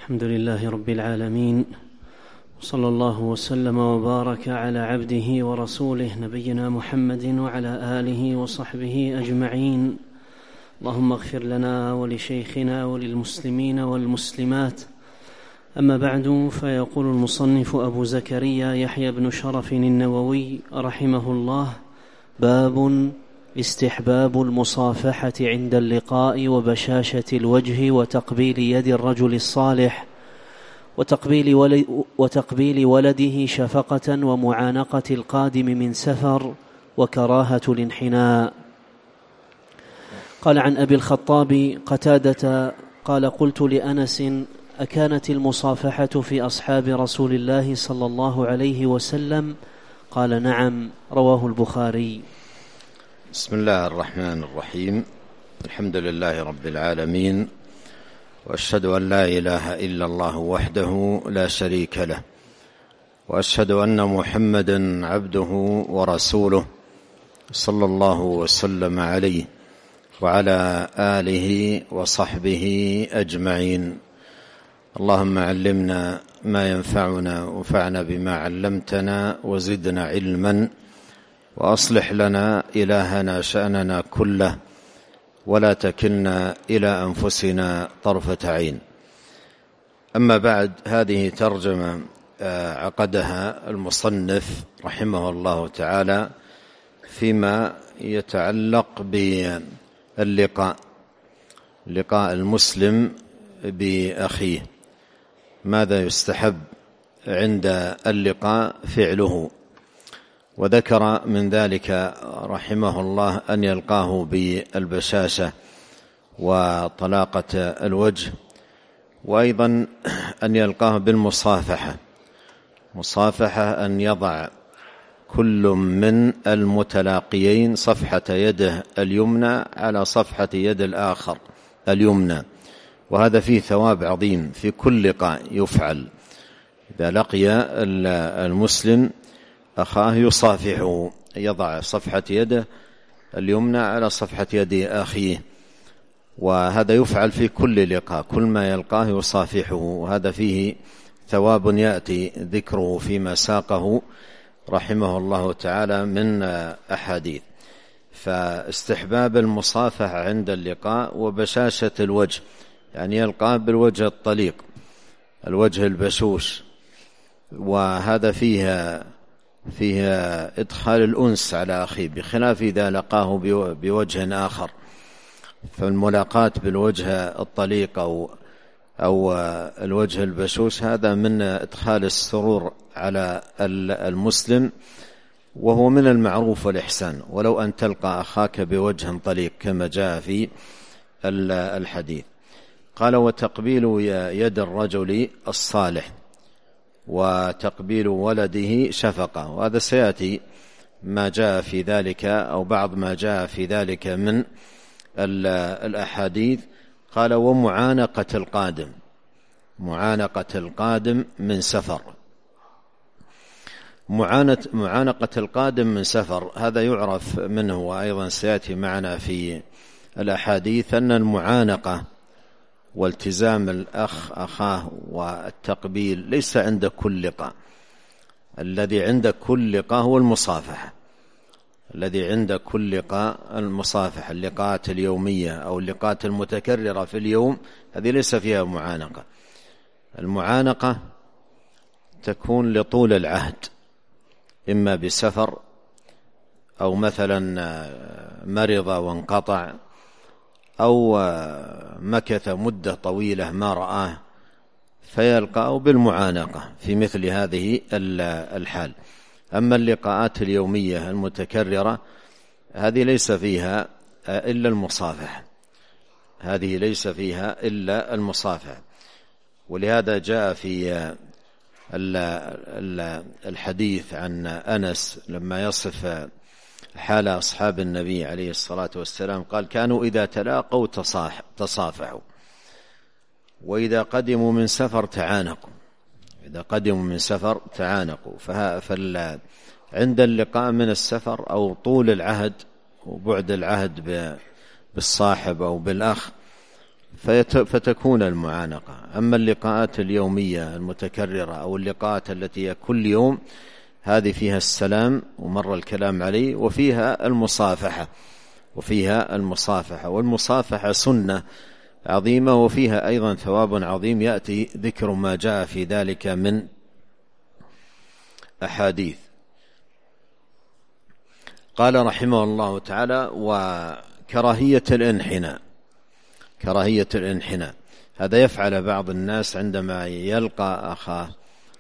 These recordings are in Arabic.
الحمد لله رب العالمين، صلى الله وسلم وبارك على عبده ورسوله نبينا محمد وعلى آله وصحبه أجمعين. اللهم اغفر لنا ولشيخنا وللمسلمين والمسلمات. أما بعد، فيقول المصنف أبو زكريا يحيى بن شرف النووي رحمه الله: باب استحباب المصافحة عند اللقاء وبشاشة الوجه وتقبيل يد الرجل الصالح وتقبيل ولده شفقة ومعانقة القادم من سفر وكراهة الانحناء. قال عن أبي الخطاب قتادة قال: قلت لأنس: أكانت المصافحة في أصحاب رسول الله صلى الله عليه وسلم؟ قال: نعم. رواه البخاري. بسم الله الرحمن الرحيم. الحمد لله رب العالمين، وأشهد أن لا إله إلا الله وحده لا شريك له، وأشهد أن محمدا عبده ورسوله صلى الله وسلم عليه وعلى آله وصحبه أجمعين. اللهم علمنا ما ينفعنا وانفعنا بما علمتنا وزدنا علما، وأصلح لنا إلهنا شأننا كله، ولا تكلنا إلى أنفسنا طرفة عين. أما بعد، هذه ترجمة عقدها المصنف رحمه الله تعالى فيما يتعلق باللقاء، لقاء المسلم بأخيه، ماذا يستحب عند اللقاء فعله. وذكر من ذلك رحمه الله أن يلقاه بالبشاشة وطلاقة الوجه، وأيضا أن يلقاه بالمصافحة. مصافحة أن يضع كل من المتلاقيين صفحة يده اليمنى على صفحة يد الآخر اليمنى، وهذا فيه ثواب عظيم في كل لقاء يفعل. إذا لقي المسلم أخاه يصافحه، يضع صفحة يده اليمنى على صفحة يد أخيه، وهذا يفعل في كل لقاء، كل ما يلقاه يصافحه، وهذا فيه ثواب يأتي ذكره فيما ساقه رحمه الله تعالى من أحاديث. فاستحباب المصافحة عند اللقاء وبشاشة الوجه، يعني يلقاه بالوجه الطليق، الوجه البشوش، وهذا فيها إدخال الأنس على أخيه، بخلاف إذا لقاه بوجه آخر. فالملاقاة بالوجه الطليق أو الوجه البشوش هذا من إدخال السرور على المسلم، وهو من المعروف والإحسان، ولو أن تلقى أخاك بوجه طليق كما جاء في الحديث. قال: وتقبيل يد الرجل الصالح وتقبيل ولده شفقة، وهذا سيأتي ما جاء في ذلك أو بعض ما جاء في ذلك من الأحاديث. قال: ومعانقة القادم، معانقة القادم من سفر. معانقة القادم من سفر هذا يعرف منه، وأيضا سيأتي معنا في الأحاديث أن المعانقة والتزام الأخ أخاه والتقبيل ليس عند كل لقاء. الذي عند كل لقاء هو المصافحة، الذي عند كل لقاء المصافحة. اللقاءات اليومية أو اللقاءات المتكررة في اليوم هذه ليس فيها معانقة. المعانقة تكون لطول العهد، إما بسفر أو مثلا مرض وانقطع، أو مكث مدة طويلة ما رآه فيلقاه بالمعانقة في مثل هذه الحال. أما اللقاءات اليومية المتكررة هذه ليس فيها إلا المصافحة، هذه ليس فيها إلا المصافحة. ولهذا جاء في الحديث عن أنس لما يصف حال أصحاب النبي عليه الصلاة والسلام قال: كانوا إذا تلاقوا تصافحوا، وإذا قدموا من سفر تعانقوا، إذا قدموا من سفر تعانقوا. عند اللقاء من السفر أو طول العهد وبعد العهد بالصاحب أو بالأخ فتكون المعانقة. أما اللقاءات اليومية المتكررة أو اللقاءات التي كل يوم، هذه فيها السلام ومر الكلام عليه، وفيها المصافحة، والمصافحة سنة عظيمة، وفيها أيضا ثواب عظيم يأتي ذكر ما جاء في ذلك من أحاديث. قال رحمه الله تعالى: وكراهية الانحناء، هذا يفعل بعض الناس عندما يلقى أخاه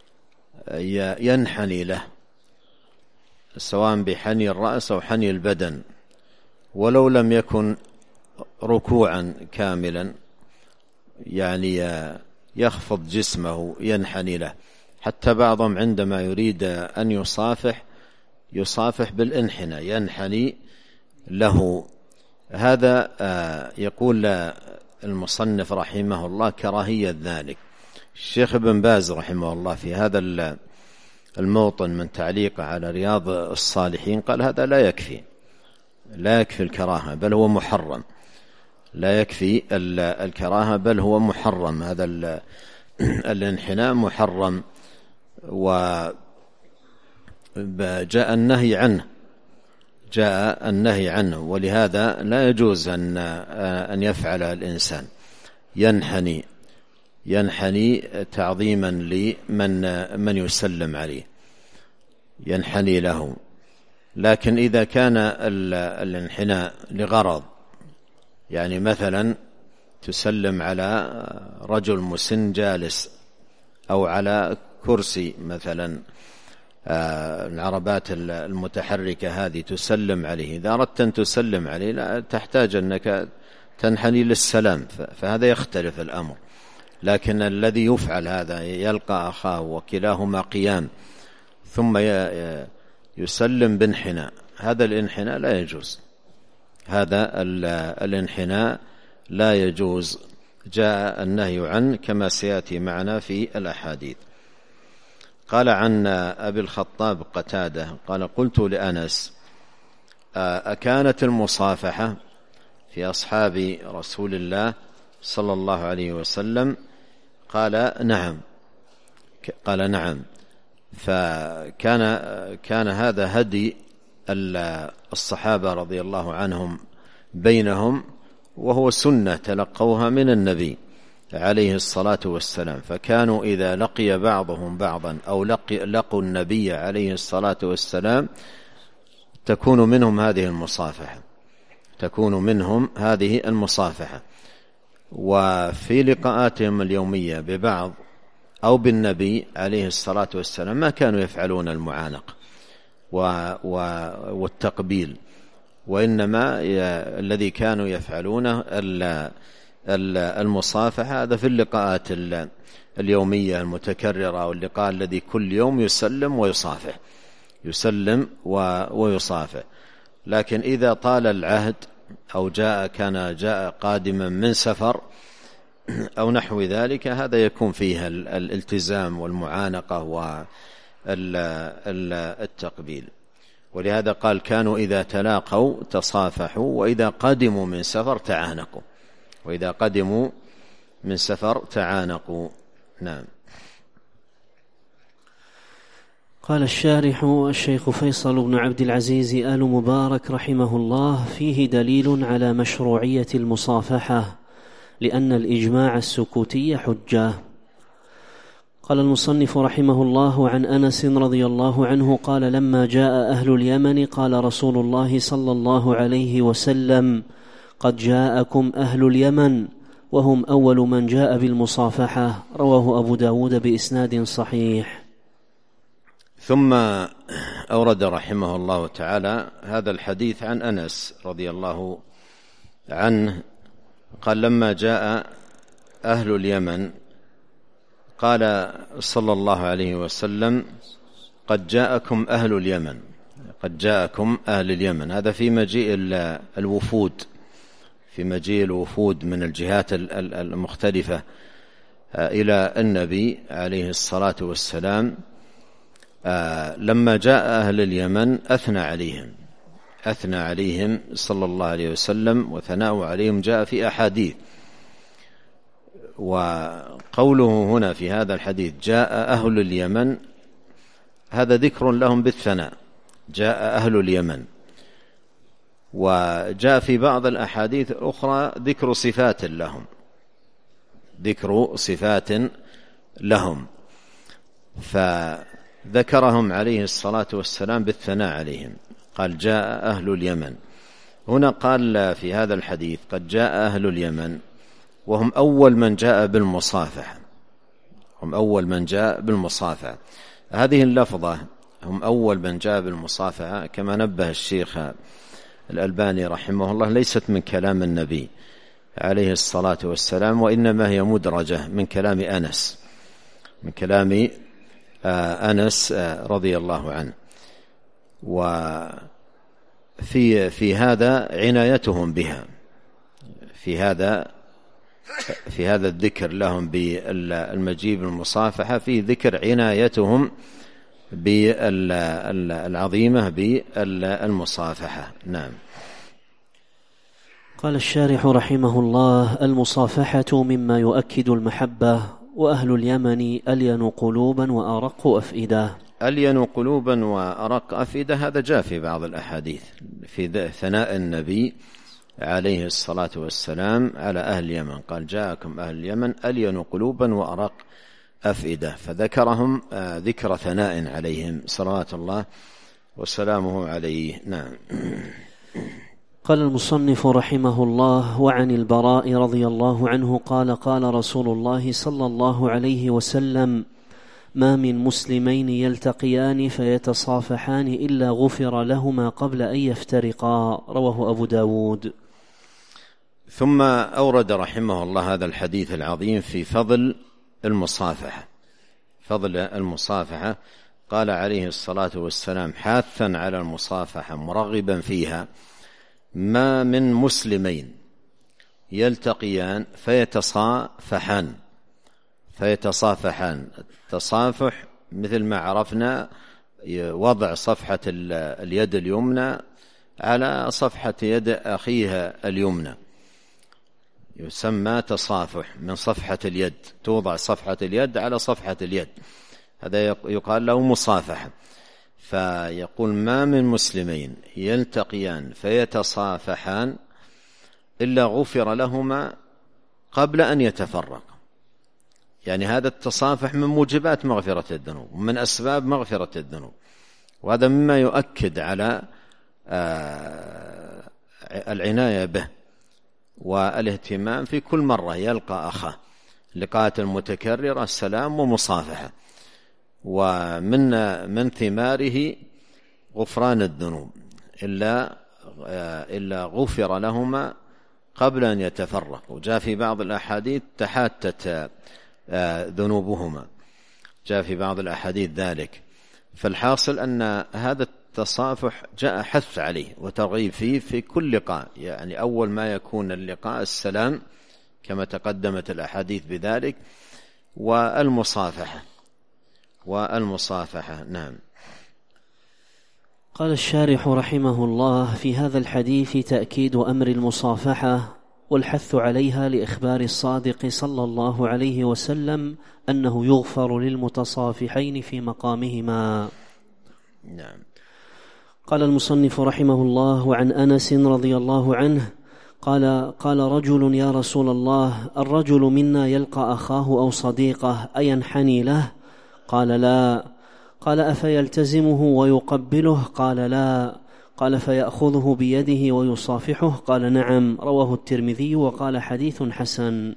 ينحني له، سواء بحني الرأس أو حني البدن، ولو لم يكن ركوعا كاملا، يعني يخفض جسمه ينحني له. حتى بعضهم عندما يريد أن يصافح بالانحناء، ينحني له. هذا يقول المصنف رحمه الله كراهية ذلك. الشيخ ابن باز رحمه الله في هذا الموطن من تعليقه على رياض الصالحين قال: هذا لا يكفي الكراهة، بل هو محرم. لا يكفي الكراهة، بل هو محرم. هذا الانحناء محرم، وجاء النهي عنه، ولهذا لا يجوز أن يفعل الإنسان ينحني تعظيما لمن يسلم عليه، ينحني له. لكن إذا كان الانحناء لغرض، يعني مثلا تسلم على رجل مسن جالس، أو على كرسي مثلا، العربات المتحركة هذه تسلم عليه، إذا أردت أن تسلم عليه لا تحتاج أنك تنحني للسلام، فهذا يختلف الأمر. لكن الذي يفعل هذا، يلقى أخاه وكلاهما قيام ثم يسلم بانحناء، هذا الانحناء لا يجوز، هذا الانحناء لا يجوز. جاء النهي عنه كما سيأتي معنا في الأحاديث. قال عن أبي الخطاب قتادة قال: قلت لأنس: أكانت المصافحة في أصحاب رسول الله صلى الله عليه وسلم؟ قال: نعم. فكان هذا هدي الصحابة رضي الله عنهم بينهم، وهو سنة تلقوها من النبي عليه الصلاة والسلام. فكانوا إذا لقي بعضهم بعضا أو لقوا النبي عليه الصلاة والسلام تكون منهم هذه المصافحة. وفي لقاءاتهم اليومية ببعض أو بالنبي عليه الصلاة والسلام ما كانوا يفعلون المعانقة والتقبيل، وإنما الذي كانوا يفعلونه المصافحة. هذا في اللقاءات اليومية المتكررة، واللقاء الذي كل يوم يسلم ويصافح. لكن إذا طال العهد أو جاء قادما من سفر أو نحو ذلك، هذا يكون فيها الالتزام والمعانقة والتقبيل. ولهذا قال: كانوا إذا تلاقوا تصافحوا، وإذا قدموا من سفر تعانقوا. نعم. قال الشارح الشيخ فيصل بن عبد العزيز آل مبارك رحمه الله: فيه دليل على مشروعية المصافحة، لأن الإجماع السكوتي حجة. قال المصنف رحمه الله: عن أنس رضي الله عنه قال: لما جاء أهل اليمن قال رسول الله صلى الله عليه وسلم: قد جاءكم أهل اليمن وهم أول من جاء بالمصافحة. رواه أبو داود بإسناد صحيح. ثم أورد رحمه الله تعالى هذا الحديث عن أنس رضي الله عنه قال: لما جاء أهل اليمن قال صلى الله عليه وسلم: قد جاءكم أهل اليمن. هذا في مجيء الوفود من الجهات المختلفة إلى النبي عليه الصلاة والسلام. لما جاء أهل اليمن أثنى عليهم صلى الله عليه وسلم، وثناء عليهم جاء في أحاديث. وقوله هنا في هذا الحديث جاء أهل اليمن، هذا ذكر لهم بالثناء، جاء أهل اليمن. وجاء في بعض الأحاديث الأخرى ذكر صفات لهم، ذكر صفات لهم، فذكرهم عليه الصلاة والسلام بالثناء عليهم، قال جاء أهل اليمن. هنا قال في هذا الحديث قد جاء أهل اليمن، وهم أول من جاء بالمصافحة، هم أول من جاء بالمصافحة. هذه اللفظة هم أول من جاء بالمصافحة كما نبه الشيخ الألباني رحمه الله ليست من كلام النبي عليه الصلاة والسلام، وإنما هي مدرجة من كلام أنس، من كلام أنس رضي الله عنه. وفي هذا عنايتهم بها، في هذا الذكر لهم بالمجيء بالمصافحة، في ذكر عنايتهم بالعظيمة بالمصافحة. نعم. قال الشارح رحمه الله: المصافحة مما يؤكد المحبة، وأهل اليمن ألين قلوبا وأرق أفئدة. ألين قلوبا وأرق أفئدة، هذا جاء في بعض الأحاديث في ثناء النبي عليه الصلاة والسلام على أهل اليمن، قال جاءكم أهل اليمن ألين قلوبا وأرق أفئدة، فذكرهم ذكر ثناء عليهم صلوات الله وسلامه عليه. نعم. قال المصنف رحمه الله: وعن البراء رضي الله عنه قال: قال رسول الله صلى الله عليه وسلم: ما من مسلمين يلتقيان فيتصافحان إلا غفر لهما قبل أن يفترقا. رواه أبو داود. ثم أورد رحمه الله هذا الحديث العظيم في فضل المصافحة، فضل المصافحة. قال عليه الصلاة والسلام حاثا على المصافحة مرغبا فيها: ما من مسلمين يلتقيان فيتصافحان. التصافح مثل ما عرفنا وضع صفحة اليد اليمنى على صفحة يد أخيها اليمنى، يسمى تصافح من صفحة اليد، توضع صفحة اليد على صفحة اليد، هذا يقال له مصافحة. فيقول: ما من مسلمين يلتقيان فيتصافحان إلا غفر لهما قبل أن يتفرق. يعني هذا التصافح من موجبات مغفرة الذنوب ومن أسباب مغفرة الذنوب، وهذا مما يؤكد على العناية به والاهتمام في كل مرة يلقى أخاه، لقاءات المتكررة السلام ومصافحة، ومن ثماره غفران الذنوب إلا غفر لهما قبل أن يتفرق. وجاء في بعض الأحاديث تحاتت ذنوبهما، جاء في بعض الأحاديث ذلك. فالحاصل أن هذا التصافح جاء حث عليه وترغيب فيه في كل لقاء، يعني أول ما يكون اللقاء السلام كما تقدمت الأحاديث بذلك، والمصافحة. نعم. قال الشارح رحمه الله: في هذا الحديث تأكيد أمر المصافحة والحث عليها لإخبار الصادق صلى الله عليه وسلم أنه يغفر للمتصافحين في مقامهما. نعم. قال المصنف رحمه الله: وعن أنس رضي الله عنه قال رجل: يا رسول الله، الرجل منا يلقى أخاه أو صديقه أينحني له؟ قال: لا. قال: أفيلتزمه ويقبله؟ قال: لا. قال: فيأخذه بيده ويصافحه؟ قال: نعم. رواه الترمذي وقال حديث حسن.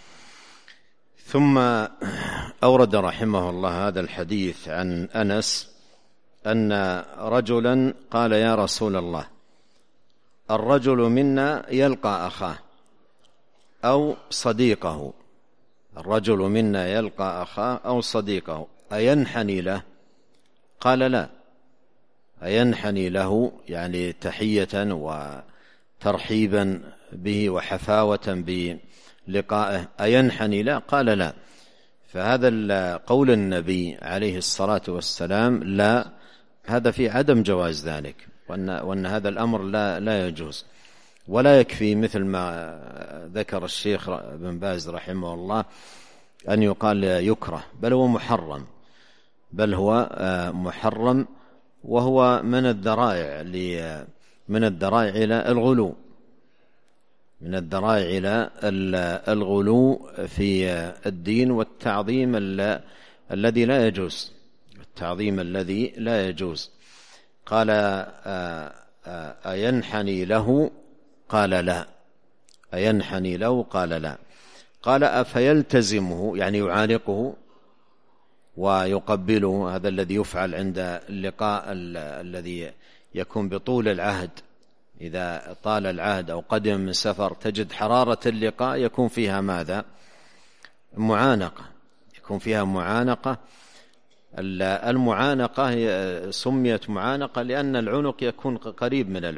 ثم أورد رحمه الله هذا الحديث عن أنس أن رجلا قال: يا رسول الله، الرجل منا يلقى أخاه أو صديقه، الرجل منا يلقى أخاه أو صديقه أينحني له؟ قال: لا. أينحني له يعني تحية وترحيبا به وحفاوة بلقائه، أينحني له؟ قال: لا. فهذا قول النبي عليه الصلاة والسلام لا، هذا في عدم جواز ذلك، وأن هذا الأمر لا يجوز. ولا يكفي مثل ما ذكر الشيخ بن باز رحمه الله أن يقال يكره، بل هو محرم، بل هو محرم، وهو من الذرائع إلى الغلو، من الذرائع إلى الغلو في الدين والتعظيم الذي لا يجوز، التعظيم الذي لا يجوز. قال أينحني له؟ قال لا. أينحني له؟ قال لا. قال أفيلتزمه، يعني يعانقه ويقبله، هذا الذي يفعل عند اللقاء الذي يكون بطول العهد، إذا طال العهد أو قدم من سفر تجد حرارة اللقاء يكون فيها ماذا؟ معانقة، يكون فيها معانقة. المعانقة سميت معانقة لأن العنق يكون قريب من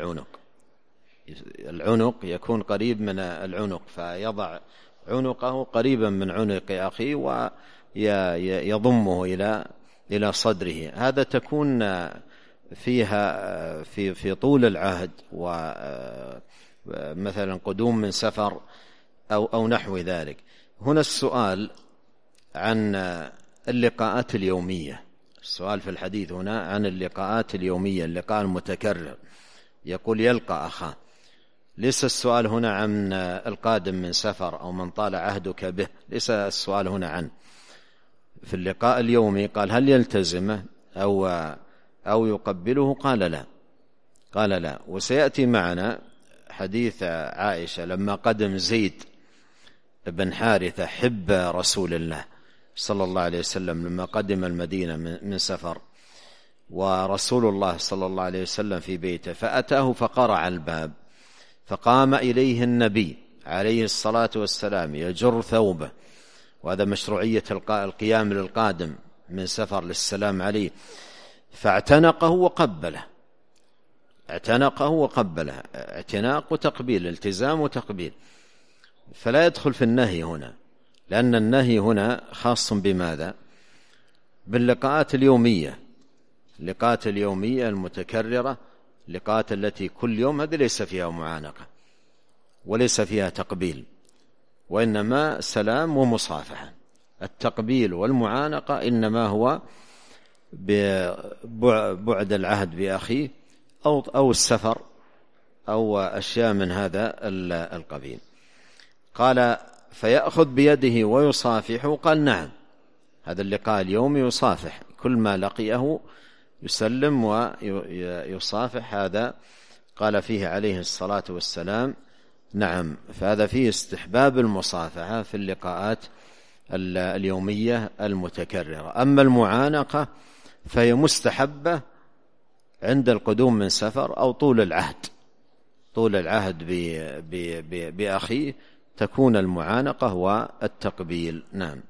العنق يكون قريب من العنق، فيضع عنقه قريبا من عنق أخيه ويضمه إلى صدره. هذا تكون فيها في طول العهد، ومثلا قدوم من سفر أو نحو ذلك. هنا السؤال عن اللقاءات اليومية، السؤال في الحديث هنا عن اللقاءات اليومية، اللقاء المتكرر، يقول يلقى أخاه، ليس السؤال هنا عن القادم من سفر أو من طال عهدك به، ليس السؤال هنا عن في اللقاء اليومي. قال هل يلتزمه أو يقبله؟ قال لا، قال لا. وسيأتي معنا حديث عائشة لما قدم زيد بن حارثة حب رسول الله صلى الله عليه وسلم، لما قدم المدينة من سفر، ورسول الله صلى الله عليه وسلم في بيته، فأتاه فقرع الباب، فقام إليه النبي عليه الصلاة والسلام يجر ثوبه، وهذا مشروعية القيام للقادم من سفر للسلام عليه، فاعتنقه وقبله، اعتنقه وقبله، اعتناق وتقبيل، التزام وتقبيل. فلا يدخل في النهي هنا، لأن النهي هنا خاص بماذا؟ باللقاءات اليومية، اللقاءات اليومية المتكررة، اللقاءات التي كل يوم، هذه ليس فيها معانقة وليس فيها تقبيل، وإنما سلام ومصافحة. التقبيل والمعانقة إنما هو ببعد العهد بأخيه أو السفر أو أشياء من هذا القبيل. قال فيأخذ بيده ويصافحه؟ قال نعم، هذا اللقاء اليومي يصافح، كل ما لقيه يسلم ويصافح. هذا قال فيه عليه الصلاة والسلام نعم. فهذا فيه استحباب المصافحة في اللقاءات اليومية المتكررة. أما المعانقة فهي مستحبة عند القدوم من سفر أو طول العهد بأخيه، تكون المعانقة والتقبيل. نعم.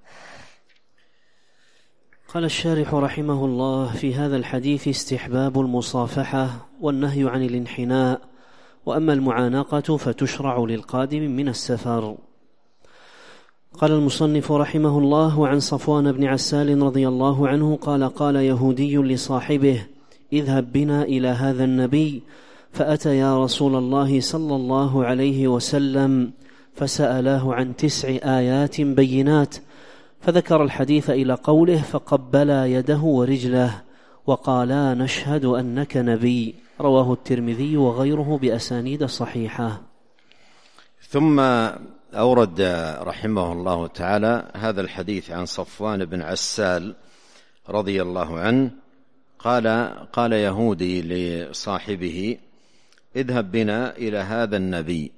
قال الشارح رحمه الله: في هذا الحديث استحباب المصافحة والنهي عن الانحناء، وأما المعانقة فتشرع للقادم من السفر. قال المصنف رحمه الله: وعن صفوان بن عسال رضي الله عنه قال: قال يهودي لصاحبه: اذهب بنا إلى هذا النبي، فأتى يا رسول الله صلى الله عليه وسلم فسألاه عن 9 آيات بينات، فذكر الحديث إلى قوله: فقبلا يده ورجله وقالا نشهد أنك نبي. رواه الترمذي وغيره بأسانيد صحيحة. ثم أورد رحمه الله تعالى هذا الحديث عن صفوان بن عسال رضي الله عنه قال يهودي لصاحبه: اذهب بنا إلى هذا النبي،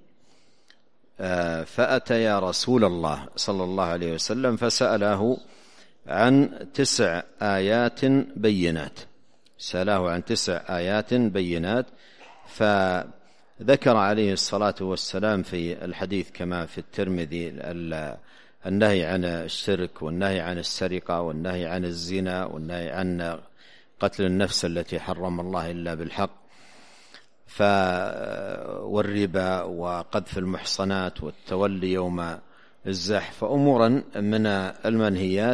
فأتى يا رسول الله صلى الله عليه وسلم فسأله عن 9 آيات بينات، سأله عن 9 آيات بينات. فذكر عليه الصلاة والسلام في الحديث كما في الترمذي النهي عن الشرك، والنهي عن السرقة، والنهي عن الزنا، والنهي عن قتل النفس التي حرم الله إلا بالحق، والربا، وقذف المحصنات، والتولي يوم الزحف، فأمورا من المنهيات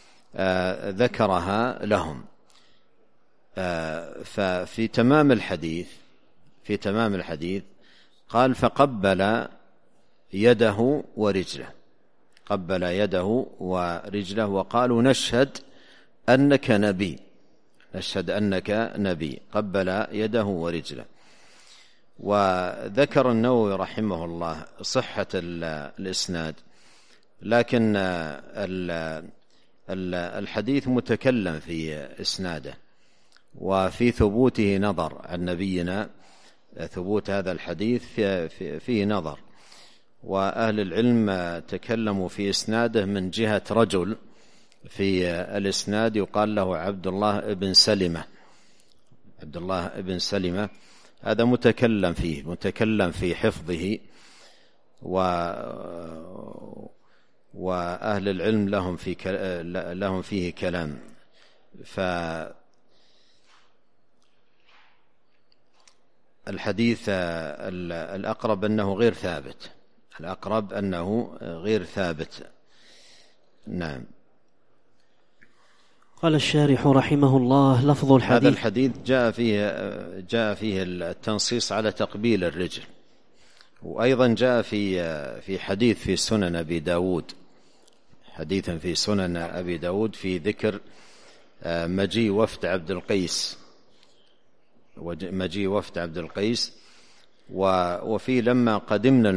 ذكرها لهم. ففي تمام الحديث قال فقبل يده ورجله، قبل يده ورجله وقالوا نشهد أنك نبي، نشهد أنك نبي، قبل يده ورجله. وذكر النووي رحمه الله صحة الإسناد، لكن الحديث متكلم في إسناده وفي ثبوته نظر عن نبينا، ثبوت هذا الحديث فيه نظر. وأهل العلم تكلموا في إسناده من جهة رجل في الإسناد يقال له عبد الله بن سلمة، عبد الله بن سلمة، هذا متكلم فيه، متكلم في حفظه، وأهل العلم لهم فيه كلام. فالحديث الأقرب أنه غير ثابت، الأقرب أنه غير ثابت. نعم. قال الشارح رحمه الله: لفظ الحديث، هذا الحديث جاء فيه التنصيص على تقبيل الرجل، وأيضا جاء في حديث في سنن أبي داود، حديثا في سنن أبي داود في ذكر مجيء وفد عبد القيس، مجيء وفد عبد القيس. وفي لما قدمنا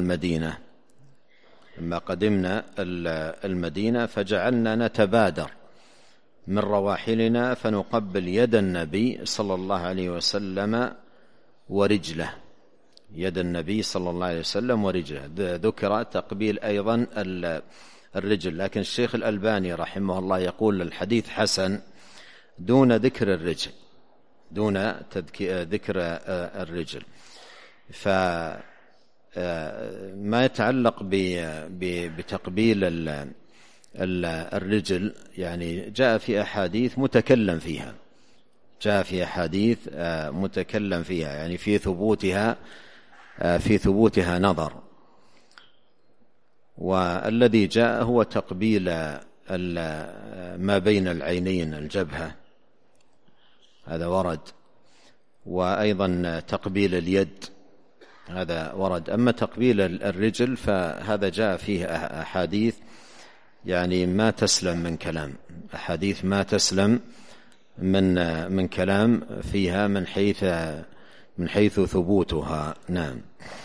المدينة فجعلنا نتبادر من رواحلنا فنقبل يد النبي صلى الله عليه وسلم ورجله، يد النبي صلى الله عليه وسلم ورجله. ذكر تقبيل أيضا الرجل، لكن الشيخ الألباني رحمه الله يقول الحديث حسن دون ذكر الرجل، دون ذكر الرجل. فما يتعلق بتقبيل الرجل يعني جاء في أحاديث متكلم فيها، جاء في أحاديث متكلم فيها، يعني في ثبوتها نظر. والذي جاء هو تقبيل ما بين العينين، الجبهة، هذا ورد، وأيضا تقبيل اليد هذا ورد. أما تقبيل الرجل فهذا جاء فيه أحاديث يعني ما تسلم من كلام، أحاديث ما تسلم من كلام فيها من حيث ثبوتها. نعم.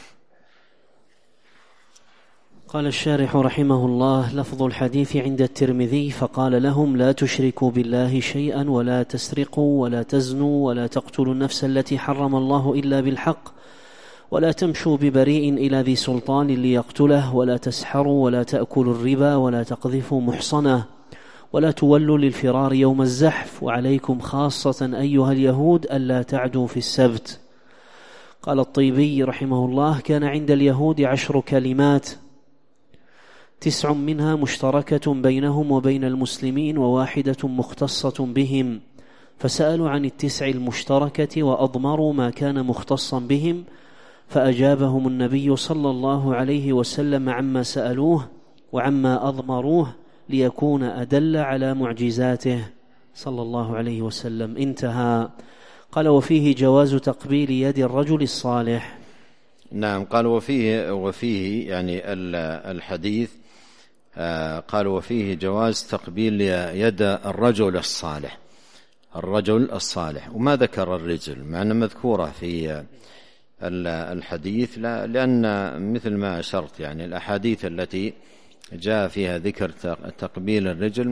قال الشارح رحمه الله: لفظ الحديث عند الترمذي: فقال لهم: لا تشركوا بالله شيئا، ولا تسرقوا، ولا تزنوا، ولا تقتلوا النفس التي حرم الله إلا بالحق، ولا تمشوا ببريء إلى ذي سلطان ليقتله، ولا تسحروا، ولا تأكلوا الربا، ولا تقذفوا محصنة، ولا تولوا للفرار يوم الزحف، وعليكم خاصة أيها اليهود ألا تعدوا في السبت. قال الطيبي رحمه الله: كان عند اليهود 10 كلمات، 9 منها مشتركة بينهم وبين المسلمين، و1 مختصة بهم، فسألوا عن 9 المشتركة وأضمروا ما كان مختصا بهم، فأجابهم النبي صلى الله عليه وسلم عما سألوه وعما أضمروه ليكون أدل على معجزاته صلى الله عليه وسلم. انتهى. قال: وفيه جواز تقبيل يد الرجل الصالح. نعم. قال وفيه يعني الحديث قال وفيه جواز تقبيل يد الرجل الصالح، الرجل الصالح، وما ذكر الرجل مع أنها مذكورة في الحديث، لأن مثل ما أشرت يعني الأحاديث التي جاء فيها ذكر تقبيل الرجل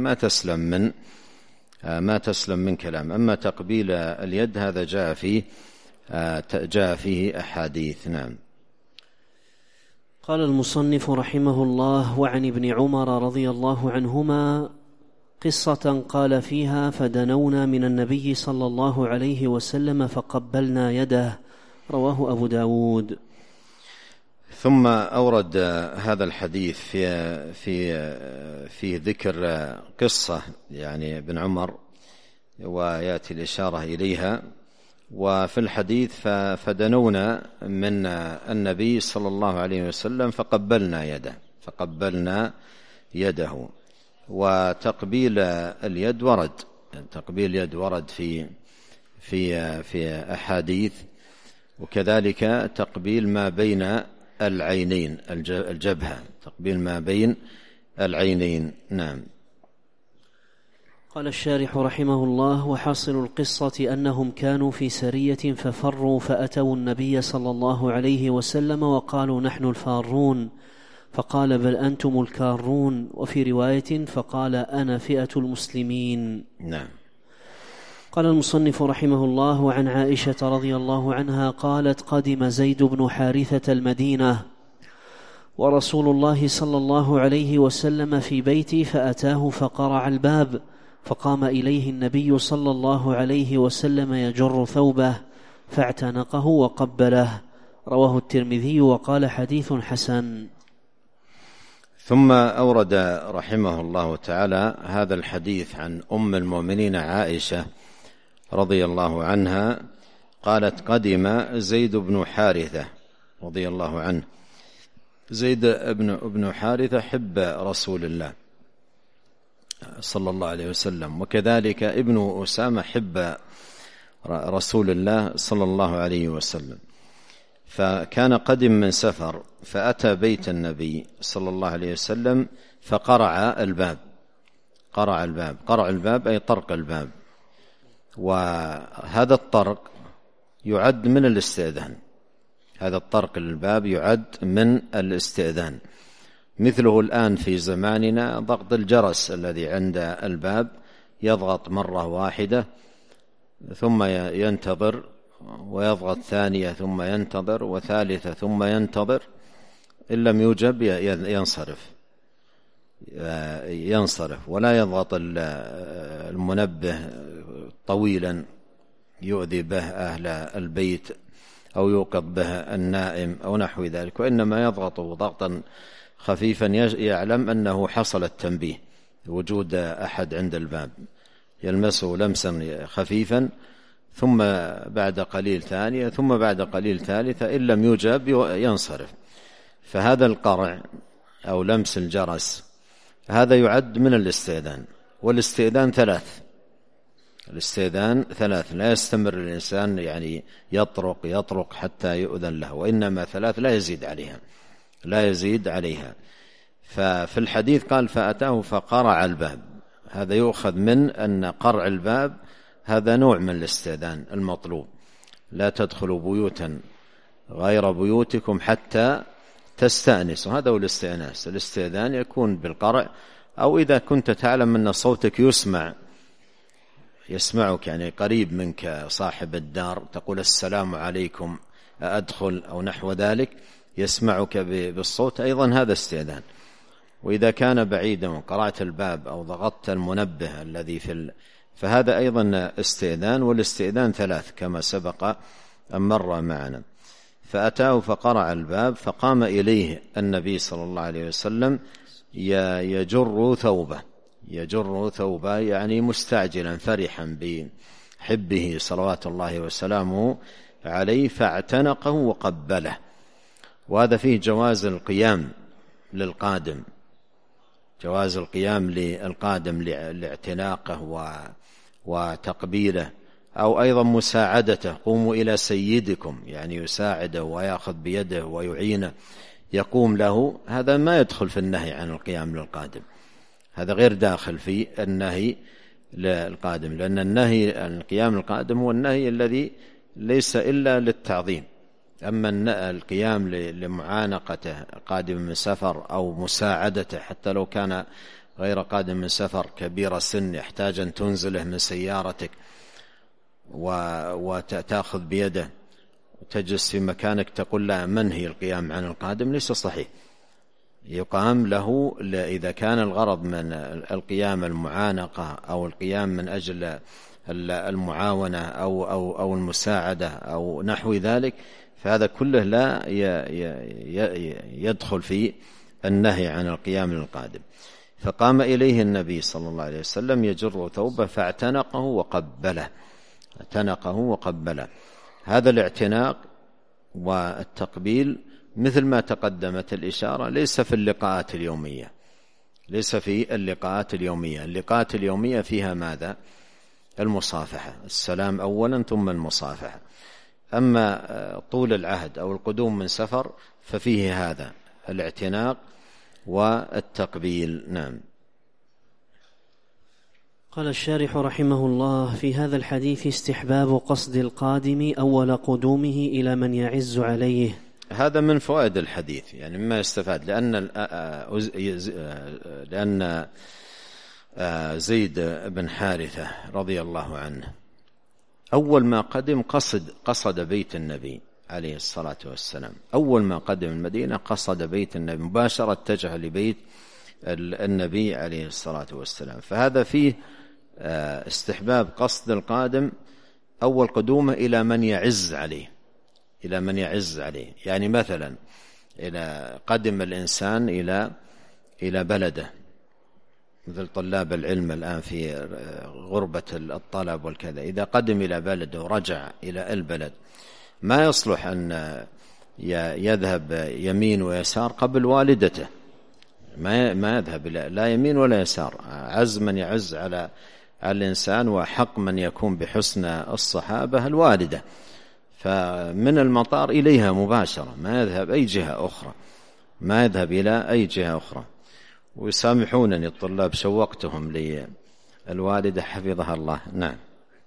ما تسلم من كلام. أما تقبيل اليد هذا جاء فيه أحاديث. نعم. قال المصنف رحمه الله: وعن ابن عمر رضي الله عنهما قصة قال فيها: فدنونا من النبي صلى الله عليه وسلم فقبلنا يده. رواه أبو داود. ثم أورد هذا الحديث في ذكر قصة يعني ابن عمر، ويأتي الإشارة إليها. وفي الحديث فدنونا من النبي صلى الله عليه وسلم فقبلنا يده. وتقبيل اليد ورد، تقبيل اليد ورد في أحاديث، وكذلك تقبيل ما بين العينين، الجبهة، تقبيل ما بين العينين. نعم. قال الشارح رحمه الله: وحاصل القصة أنهم كانوا في سرية ففروا فأتوا النبي صلى الله عليه وسلم وقالوا: نحن الفارون، فقال: بل أنتم الكارون. وفي رواية: فقال: أنا فئة المسلمين. نعم. قال المصنف رحمه الله: وعن عائشة رضي الله عنها قالت: قدم زيد بن حارثة المدينة ورسول الله صلى الله عليه وسلم في بيتي، فأتاه فقرع الباب، فقام إليه النبي صلى الله عليه وسلم يجر ثوبه فاعتنقه وقبله. رواه الترمذي وقال: حديث حسن. ثم أورد رحمه الله تعالى هذا الحديث عن أم المؤمنين عائشة رضي الله عنها قالت: قدم زيد بن حارثة رضي الله عنه. زيد بن حارثة حب رسول الله صلى الله عليه وسلم، وكذلك ابن أسامة حب رسول الله صلى الله عليه وسلم. فكان قدم من سفر فأتى بيت النبي صلى الله عليه وسلم فقرع الباب. قرع الباب أي طرق الباب، وهذا الطرق يعد من الاستئذان. هذا الطرق للباب يعد من الاستئذان، مثله الآن في زماننا ضغط الجرس الذي عند الباب، يضغط مرة واحدة ثم ينتظر، ويضغط ثانية ثم ينتظر، وثالثة ثم ينتظر، إن لم يوجب ينصرف ولا يضغط المنبه طويلا يؤذي به أهل البيت أو يوقظ به النائم أو نحو ذلك، وإنما يضغطه ضغطا خفيفا يعلم أنه حصل التنبيه وجود أحد عند الباب، يلمسه لمسا خفيفا، ثم بعد قليل ثانية، ثم بعد قليل ثالثة، إن لم يوجب ينصرف. فهذا القرع أو لمس الجرس هذا يعد من الاستئذان، والاستئذان ثلاث، لا يستمر الإنسان يعني يطرق حتى يؤذن له، وإنما ثلاث لا يزيد عليها. ففي الحديث قال: فأتاه فقرع الباب، هذا يؤخذ من أن قرع الباب هذا نوع من الاستئذان المطلوب. لا تدخلوا بيوتا غير بيوتكم حتى تستأنسوا، هذا هو الاستئناس. الاستئذان يكون بالقرع، أو إذا كنت تعلم أن صوتك يسمعك يعني قريب منك صاحب الدار، تقول: السلام عليكم أدخل أو نحو ذلك، يسمعك بالصوت، أيضا هذا استئذان. وإذا كان بعيدا وقرعت الباب أو ضغطت المنبه الذي فهذا أيضا استئذان، والاستئذان ثلاث كما سبق أن مر معنا. فأتاه فقرع الباب، فقام إليه النبي صلى الله عليه وسلم يجر ثوبه يعني مستعجلا فرحا بحبه صلوات الله وسلامه عليه، فاعتنقه وقبله. وهذا فيه جواز القيام للقادم، لاعتناقه وتقبيله، أو أيضا مساعدته. قوموا إلى سيدكم، يعني يساعده ويأخذ بيده ويعينه، يقوم له. هذا ما يدخل في النهي عن القيام للقادم، هذا غير داخل في النهي للقادم، لأن النهي عن القيام للقادم هو النهي الذي ليس إلا للتعظيم. أما القيام لمعانقته قادم من سفر أو مساعدته، حتى لو كان غير قادم من سفر كبير السن يحتاج أن تنزله من سيارتك وتأخذ بيده وتجلس في مكانك تقول لا منهي القيام عن القادم، ليس صحيح. يقام له إذا كان الغرض من القيام المعانقة أو القيام من أجل المعاونة أو المساعدة أو نحو ذلك، فهذا كله لا يدخل في النهي عن القيام للقادم. فقام إليه النبي صلى الله عليه وسلم يجر ثوبه فاعتنقه وقبله. هذا الاعتناق والتقبيل مثل ما تقدمت الإشارة ليس في اللقاءات اليومية. اللقاءات اليومية فيها ماذا؟ المصافحة، السلام أولا ثم المصافحة. أما طول العهد أو القدوم من سفر ففيه هذا الاعتناق والتقبيل. نعم. قال الشارح رحمه الله: في هذا الحديث استحباب قصد القادم أول قدومه إلى من يعز عليه. هذا من فوائد الحديث، يعني مما يستفاد، لأن زيد بن حارثة رضي الله عنه أول ما قدم قصد بيت النبي عليه الصلاة والسلام. أول ما قدم المدينة قصد بيت النبي مباشرة، اتجه لبيت النبي عليه الصلاة والسلام. فهذا فيه استحباب قصد القادم أول قدومه إلى من يعز عليه، إلى من يعز عليه. يعني مثلا إلى قدم الإنسان إلى بلده، مثل طلاب العلم الآن في غربة الطلب والكذا، إذا قدم إلى بلده ورجع إلى البلد ما يصلح أن يذهب يمين ويسار قبل والدته، ما يذهب لا يمين ولا يسار. عز من يعز على الإنسان وحق من يكون بحسن الصحابة الوالدة، فمن المطار إليها مباشرة، ما يذهب أي جهة أخرى، ما يذهب إلى أي جهة أخرى. ويسامحونني الطلاب شوقتهم للوالدة حفظها الله. نعم.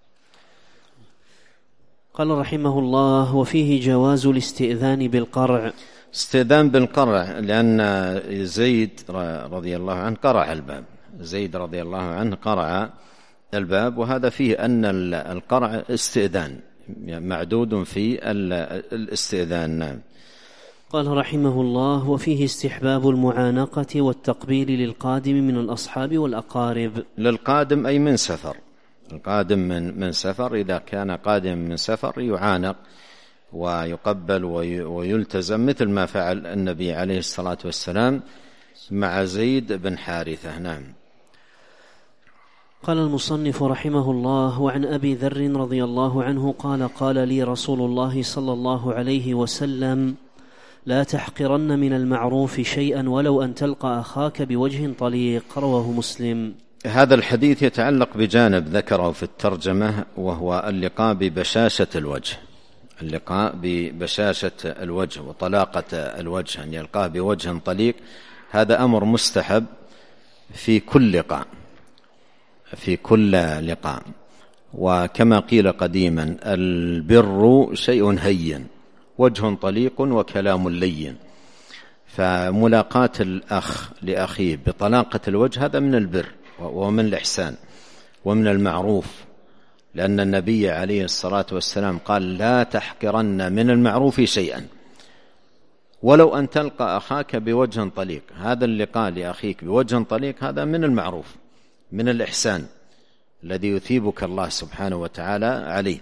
قال رحمه الله: وفيه جواز الاستئذان بالقرع. استئذان بالقرع لأن زيد رضي الله عنه قرع الباب، زيد رضي الله عنه قرع الباب، وهذا فيه أن القرع استئذان، معدود في الاستئذان. نعم. قال رحمه الله: وفيه استحباب المعانقة والتقبيل للقادم من الأصحاب والأقارب. للقادم أي من سفر، القادم من سفر، إذا كان قادم من سفر يعانق ويقبل ويلتزم، مثل ما فعل النبي عليه الصلاة والسلام مع زيد بن حارثة. نعم. قال المصنف رحمه الله: وعن أبي ذر رضي الله عنه قال: قال لي رسول الله صلى الله عليه وسلم: لا تحقرن من المعروف شيئا ولو أن تلقى أخاك بوجه طليق. رواه مسلم. هذا الحديث يتعلق بجانب ذكره في الترجمة، وهو اللقاء ببشاشة الوجه، اللقاء ببشاشة الوجه وطلاقة الوجه، أن يلقاه بوجه طليق. هذا أمر مستحب في كل لقاء، في كل لقاء. وكما قيل قديما: البر شيء هين، وجه طليق وكلام لين. فملاقاة الأخ لأخيه بطلاقة الوجه هذا من البر ومن الإحسان ومن المعروف، لأن النبي عليه الصلاة والسلام قال: لا تحقرن من المعروف شيئا ولو أن تلقى أخاك بوجه طليق. هذا اللقاء لأخيك بوجه طليق هذا من المعروف، من الإحسان الذي يثيبك الله سبحانه وتعالى عليه.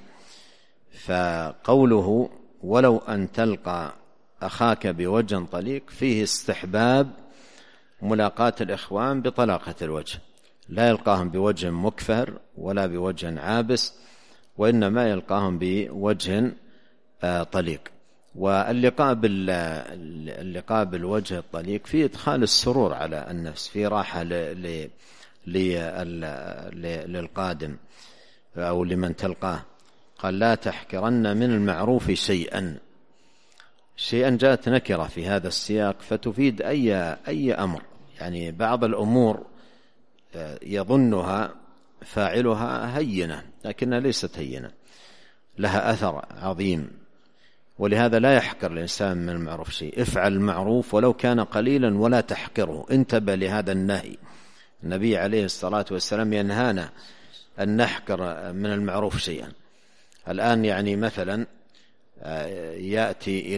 فقوله ولو أن تلقى أخاك بوجه طليق فيه استحباب ملاقاة الإخوان بطلاقة الوجه، لا يلقاهم بوجه مكفر ولا بوجه عابس، وإنما يلقاهم بوجه طليق. واللقاء بالوجه الطليق فيه إدخال السرور على النفس، فيه راحة للقادم أو لمن تلقاه. قال: لا تحقرن من المعروف شيئا. شيئا جاءت نكرة في هذا السياق فتفيد أي أمر، يعني بعض الأمور يظنها فاعلها هينة لكنها ليست هينة، لها أثر عظيم، ولهذا لا يحقر الإنسان من المعروف شيء. افعل المعروف ولو كان قليلا ولا تحقره. انتبه لهذا النهي، النبي عليه الصلاة والسلام ينهانا أن نحقر من المعروف شيئا. الآن يعني مثلا يأتي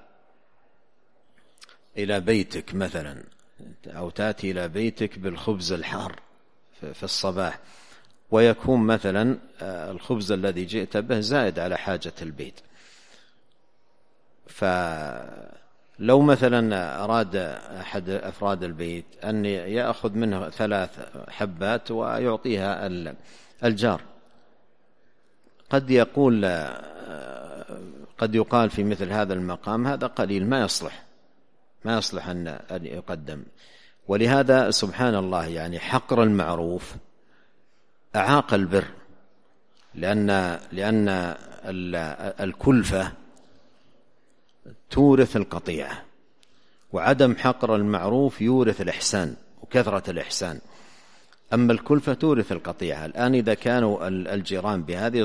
إلى بيتك مثلا، أو تأتي إلى بيتك بالخبز الحار في الصباح، ويكون مثلا الخبز الذي جئت به زائد على حاجة البيت. فلو مثلا أراد أحد أفراد البيت أن يأخذ منه 3 حبات ويعطيها الجار، قد يقال في مثل هذا المقام: هذا قليل، ما يصلح أن يقدم. ولهذا سبحان الله يعني حقر المعروف أعاق البر، لأن الكلفة تورث القطيعة، وعدم حقر المعروف يورث الإحسان وكثرة الإحسان. أما الكلفة تورث القطيعة. الآن إذا كانوا الجيران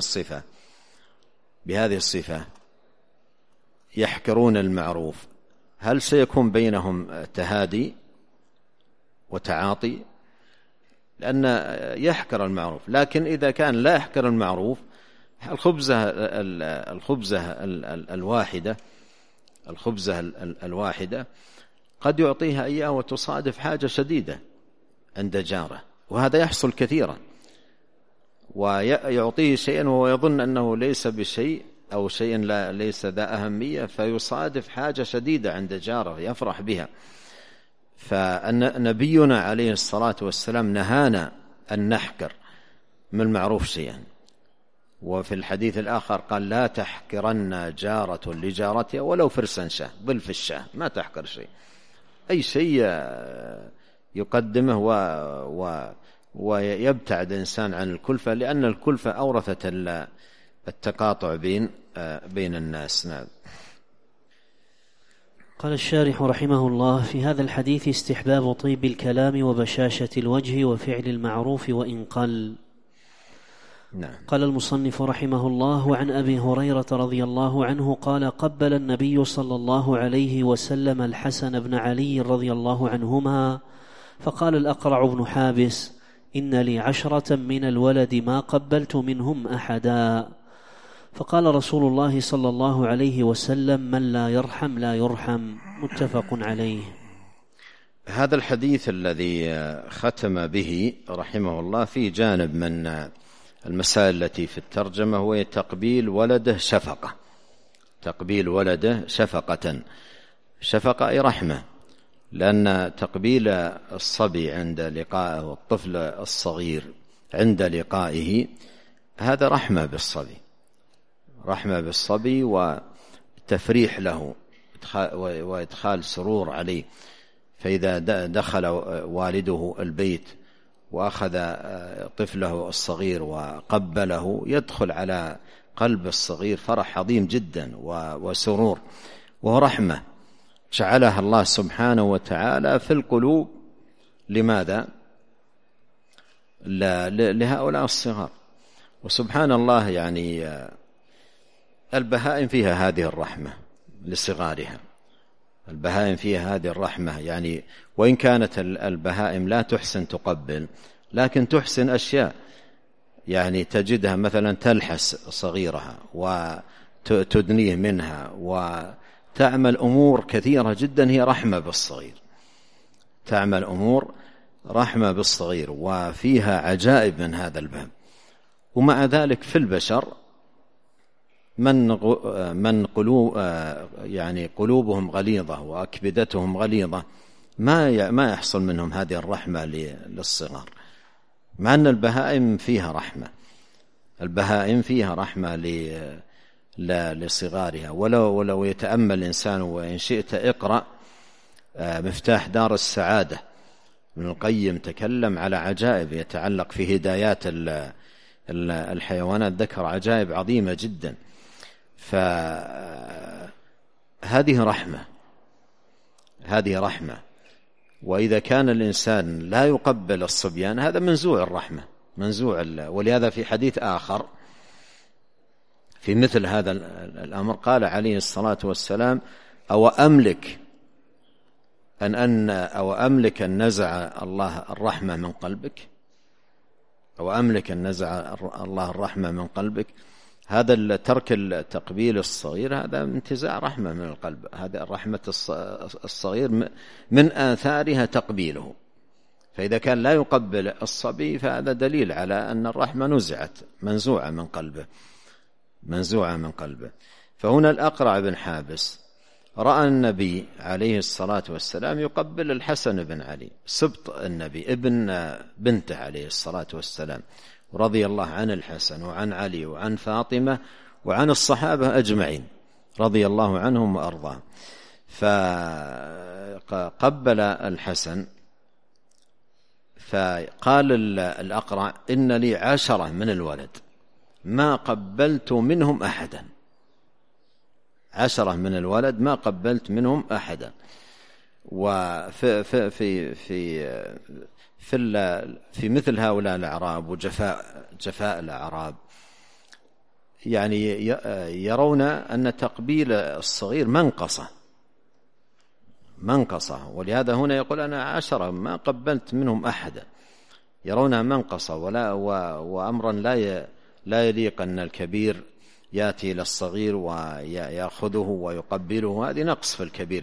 بهذه الصفة يحقرون المعروف، هل سيكون بينهم تهادي وتعاطي؟ لأن يحقر المعروف. لكن إذا كان لا يحقر المعروف، الخبزة الواحدة قد يعطيها إياه وتصادف حاجة شديدة عند جاره، وهذا يحصل كثيرا، ويعطيه شيئا وهو يظن أنه ليس بشيء أو شيء ليس ذا أهمية، فيصادف حاجة شديدة عند جاره يفرح بها. فنبينا عليه الصلاة والسلام نهانا أن نحقر من المعروف شيئا. وفي الحديث الآخر قال: لا تحقرن جارة لجارتها ولو فرسا شاه، ضلف الشاه، ما تحقر شيء، أي شيء يقدمه ويبتعد إنسان عن الكلفة، لأن الكلفة أورثت التقاطع بين الناس. نعم. قال الشارح رحمه الله: في هذا الحديث استحباب طيب الكلام وبشاشة الوجه وفعل المعروف وإن قل. نعم. قال المصنف رحمه الله: وعن أبي هريرة رضي الله عنه قال: قبل النبي صلى الله عليه وسلم الحسن بن علي رضي الله عنهما، فقال الأقرع بن حابس: إن لي 10 من الولد ما قبلت منهم أحدا. فقال رسول الله صلى الله عليه وسلم: من لا يرحم لا يرحم. متفق عليه. هذا الحديث الذي ختم به رحمه الله في جانب من المسائل التي في الترجمة، هو تقبيل ولده شفقة. تقبيل ولده شفقة أي رحمة، لأن تقبيل الصبي عند لقائه والطفل الصغير عند لقائه هذا رحمة بالصبي وتفريح له وإدخال سرور عليه. فإذا دخل والده البيت وأخذ طفله الصغير وقبله، يدخل على قلب الصغير فرح عظيم جدا وسرور، وهو رحمة جعلها الله سبحانه وتعالى في القلوب. لماذا؟ لهؤلاء الصغار. وسبحان الله، يعني البهائم فيها هذه الرحمة لصغارها، البهائم فيها هذه الرحمة. يعني وإن كانت البهائم لا تحسن تقبل، لكن تحسن أشياء، يعني تجدها مثلا تلحس صغيرها وتدنيه منها، وتعمل أمور كثيرة جدا هي رحمة بالصغير، تعمل أمور رحمة بالصغير، وفيها عجائب من هذا الباب. ومع ذلك في البشر من يعني قلوبهم غليظة وأكبدتهم غليظة، ما يحصل منهم هذه الرحمة للصغار، مع أن البهائم فيها رحمة، البهائم فيها رحمة لصغارها. ولو يتأمل الإنسان، وإن شئت اقرأ مفتاح دار السعادة، ابن القيم تكلم على عجائب يتعلق في هدايات الحيوانات، ذكر عجائب عظيمة جدا. فهذه رحمة. وإذا كان الإنسان لا يقبل الصبيان، هذا منزوع الرحمة، ولهذا في حديث آخر في مثل هذا الأمر قال عليه الصلاة والسلام: أو أملك أن نزع الله الرحمة من قلبك، أو أملك أن نزع الله الرحمة من قلبك. هذا ترك التقبيل الصغير هذا انتزاع رحمة من القلب. هذا رحمة الصغير من آثارها تقبيله. فإذا كان لا يقبل الصبي، فهذا دليل على أن الرحمة منزوعة من قلبه. فهنا الأقرع بن حابس رأى النبي عليه الصلاة والسلام يقبل الحسن بن علي سبط النبي ابن بنته عليه الصلاة والسلام، رضي الله عن الحسن وعن علي وعن فاطمة وعن الصحابة أجمعين رضي الله عنهم وأرضاهم. فقبل الحسن، فقال الأقرع: إن لي 10 من الولد ما قبلت منهم أحدا، 10 من الولد ما قبلت منهم أحدا. وفي في في في في مثل هؤلاء الأعراب وجفاء الأعراب، يعني يرون أن تقبيل الصغير منقصة، ولهذا هنا يقول أنا 10 ما قبلت منهم أحدا، يرونها منقصة وأمرا لا يليق أن الكبير يأتي إلى الصغير ويأخذه ويقبله، هذه نقص في الكبير،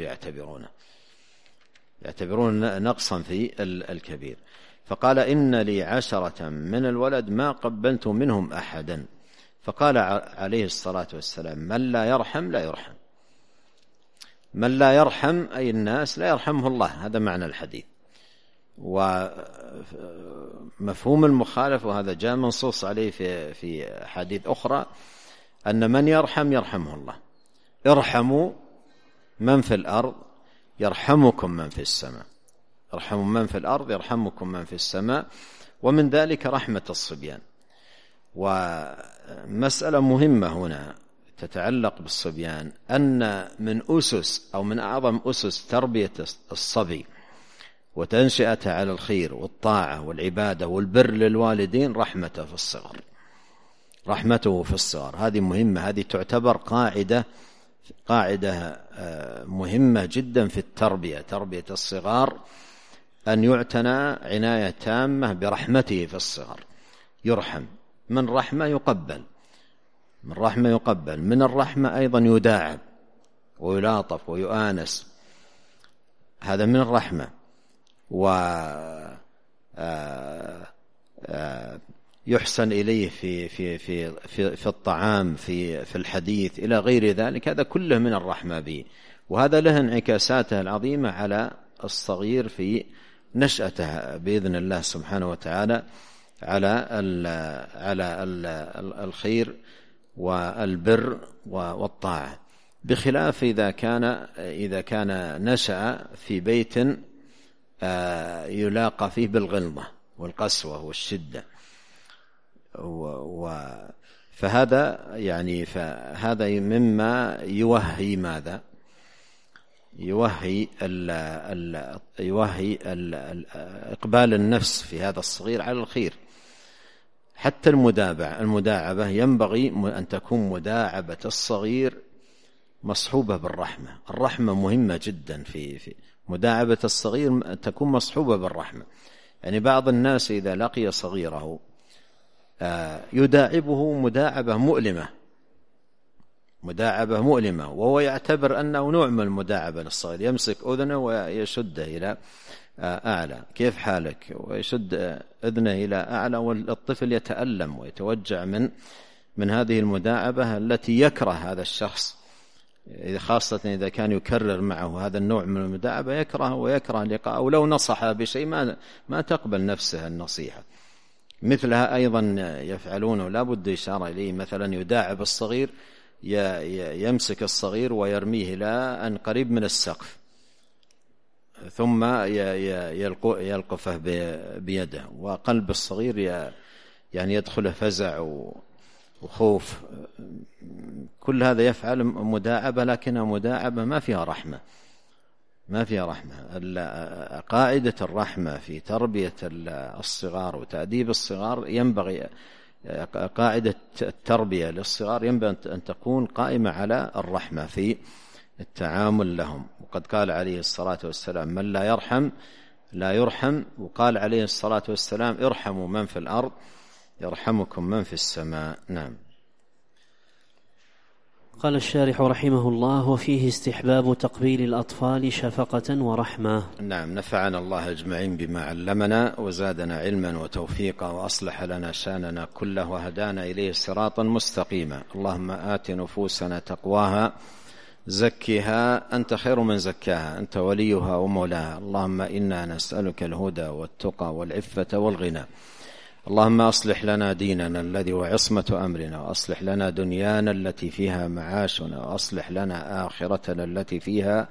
يعتبرون نقصا في الكبير. فقال إن لي 10 من الولد ما قبلت منهم أحدا. فقال عليه الصلاة والسلام من لا يرحم لا يرحم. من لا يرحم أي الناس لا يرحمه الله، هذا معنى الحديث. ومفهوم المخالف، وهذا جاء منصوص عليه في حديث أخرى، أن من يرحم يرحمه الله. ارحموا من في الأرض يرحمكم من في السماء، ارحموا من في الأرض يرحمكم من في السماء. ومن ذلك رحمة الصبيان. ومسألة مهمة هنا تتعلق بالصبيان، أن من أسس أو من أعظم أسس تربية الصبي وتنشئته على الخير والطاعة والعبادة والبر للوالدين رحمته في الصغر. هذه مهمة، هذه تعتبر قاعدة مهمة جدا في تربية الصغار، أن يعتنى عناية تامة برحمته في الصغر. يرحم من رحمة يقبل، من الرحمة أيضا يداعب ويلاطف ويؤانس، هذا من الرحمة. يحسن إليه في الطعام، في الحديث، إلى غير ذلك، هذا كله من الرحمة به. وهذا له انعكاساته العظيمة على الصغير في نشأته بإذن الله سبحانه وتعالى على الخير والبر والطاعة، بخلاف إذا كان نشأ في بيت يلاقى فيه بالغلظة والقسوة والشدة. فهذا مما يوهي ماذا؟ يوهي إقبال النفس في هذا الصغير على الخير. حتى المداعبة ينبغي أن تكون مداعبة الصغير مصحوبة بالرحمة. الرحمة مهمة جدا في مداعبة الصغير، تكون مصحوبة بالرحمة. يعني بعض الناس إذا لقي صغيره يداعبه مداعبة مؤلمة، وهو يعتبر أنه نوع من المداعبة للصغير، يمسك أذنه ويشده إلى أعلى، كيف حالك، ويشد أذنه إلى أعلى، والطفل يتألم ويتوجع من هذه المداعبة التي يكره هذا الشخص، خاصة إذا كان يكرر معه هذا النوع من المداعبة، يكره ويكره لقاءه، ولو نصح بشيء ما تقبل نفسه النصيحة. مثلها أيضا يفعلونه، لا بد إشارة إليه، مثلا يداعب الصغير، يمسك الصغير ويرميه إلى أن قريب من السقف، ثم يلقفه بيده، وقلب الصغير يعني يدخله فزع وخوف. كل هذا يفعل مداعبة، لكنها مداعبة ما فيها رحمة. قاعدة الرحمة في تربية الصغار وتأديب الصغار، ينبغي قاعدة التربية للصغار ينبغي أن تكون قائمة على الرحمة في التعامل لهم. وقد قال عليه الصلاة والسلام من لا يرحم لا يرحم، وقال عليه الصلاة والسلام ارحموا من في الأرض يرحمكم من في السماء. نعم. قال الشارح رحمه الله: وفيه استحباب تقبيل الأطفال شفقة ورحمة. نعم، نفعنا الله أجمعين بما علمنا، وزادنا علما وتوفيقا، وأصلح لنا شاننا كله، وهدانا إليه صراطا مستقيما. اللهم آت نفوسنا تقواها، زكها أنت خير من زكاها، أنت وليها ومولاها. اللهم إنا نسألك الهدى والتقى والعفة والغنى. اللهم أصلح لنا ديننا الذي هو عصمة أمرنا، وأصلح لنا دنيانا التي فيها معاشنا، وأصلح لنا آخرتنا التي فيها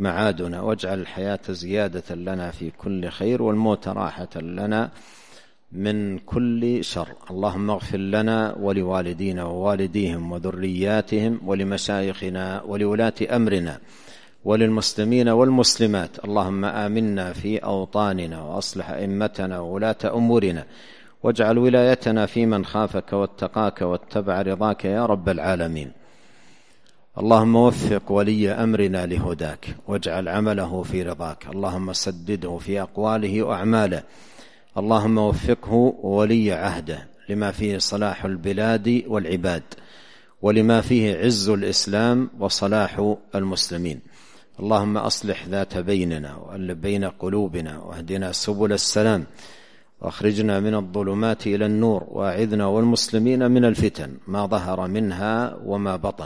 معادنا، واجعل الحياة زيادة لنا في كل خير، والموت راحة لنا من كل شر. اللهم اغفر لنا ولوالدينا ووالديهم وذرياتهم ولمشايخنا ولولاة أمرنا وللمسلمين والمسلمات. اللهم آمنا في أوطاننا وأصلح أئمتنا وولاة أمورنا واجعل ولايتنا في من خافك واتقاك واتبع رضاك يا رب العالمين. اللهم وفق ولي أمرنا لهداك واجعل عمله في رضاك. اللهم سدده في أقواله وأعماله. اللهم وفقه ولي عهده لما فيه صلاح البلاد والعباد ولما فيه عز الإسلام وصلاح المسلمين. اللهم أصلح ذات بيننا وألف بين قلوبنا واهدنا سبل السلام واخرجنا من الظلمات إلى النور واعذنا والمسلمين من الفتن ما ظهر منها وما بطن.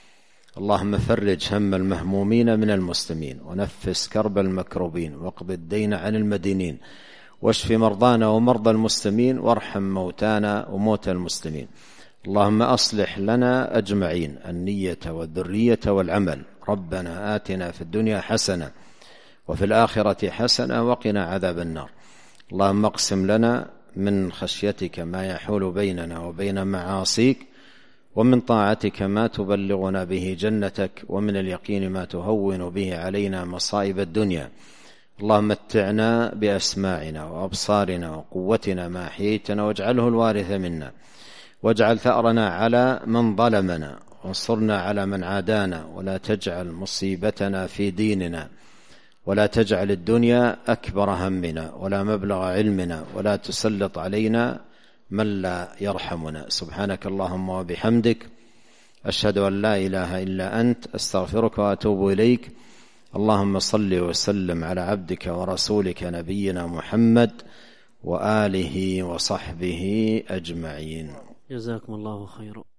اللهم فرج هم المهمومين من المسلمين ونفس كرب المكروبين واقض الدين عن المدينين واشف مرضانا ومرضى المسلمين وارحم موتانا وموتى المسلمين. اللهم أصلح لنا أجمعين النية والذرية والعمل. ربنا آتنا في الدنيا حسنة وفي الآخرة حسنة وقنا عذاب النار. اللهم اقسم لنا من خشيتك ما يحول بيننا وبين معاصيك ومن طاعتك ما تبلغنا به جنتك ومن اليقين ما تهون به علينا مصائب الدنيا. اللهم متعنا بأسماعنا وأبصارنا وقوتنا ما أحييتنا واجعله الوارث منا واجعل ثأرنا على من ظلمنا وانصرنا على من عادانا ولا تجعل مصيبتنا في ديننا ولا تجعل الدنيا أكبر همنا ولا مبلغ علمنا ولا تسلط علينا من لا يرحمنا. سبحانك اللهم وبحمدك أشهد أن لا إله إلا أنت أستغفرك وأتوب إليك. اللهم صل وسلم على عبدك ورسولك نبينا محمد وآله وصحبه أجمعين. جزاكم الله خيرا.